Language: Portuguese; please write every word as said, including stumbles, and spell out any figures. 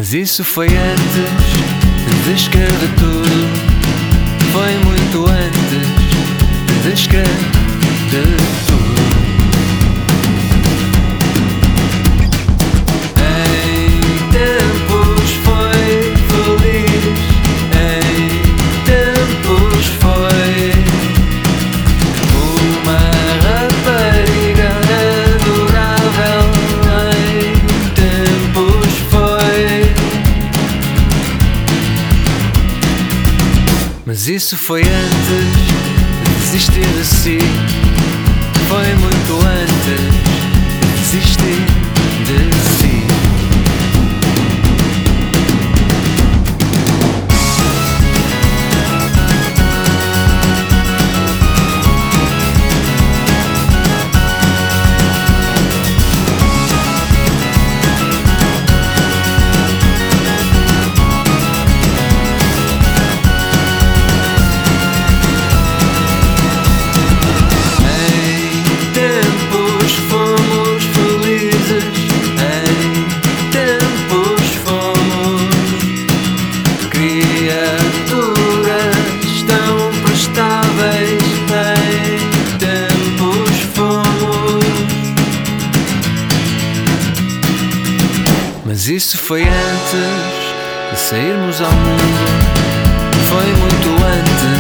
Mas isso foi antes de escrever tudo. Foi muito antes de escrever tudo. Em tempos foi feliz, em tempos foi uma rapariga adorável. Em tempos foi. Mas isso foi antes de desistir de si. Foi muito antes de desistir de si. Mas isso foi antes de sairmos ao mundo. Foi muito antes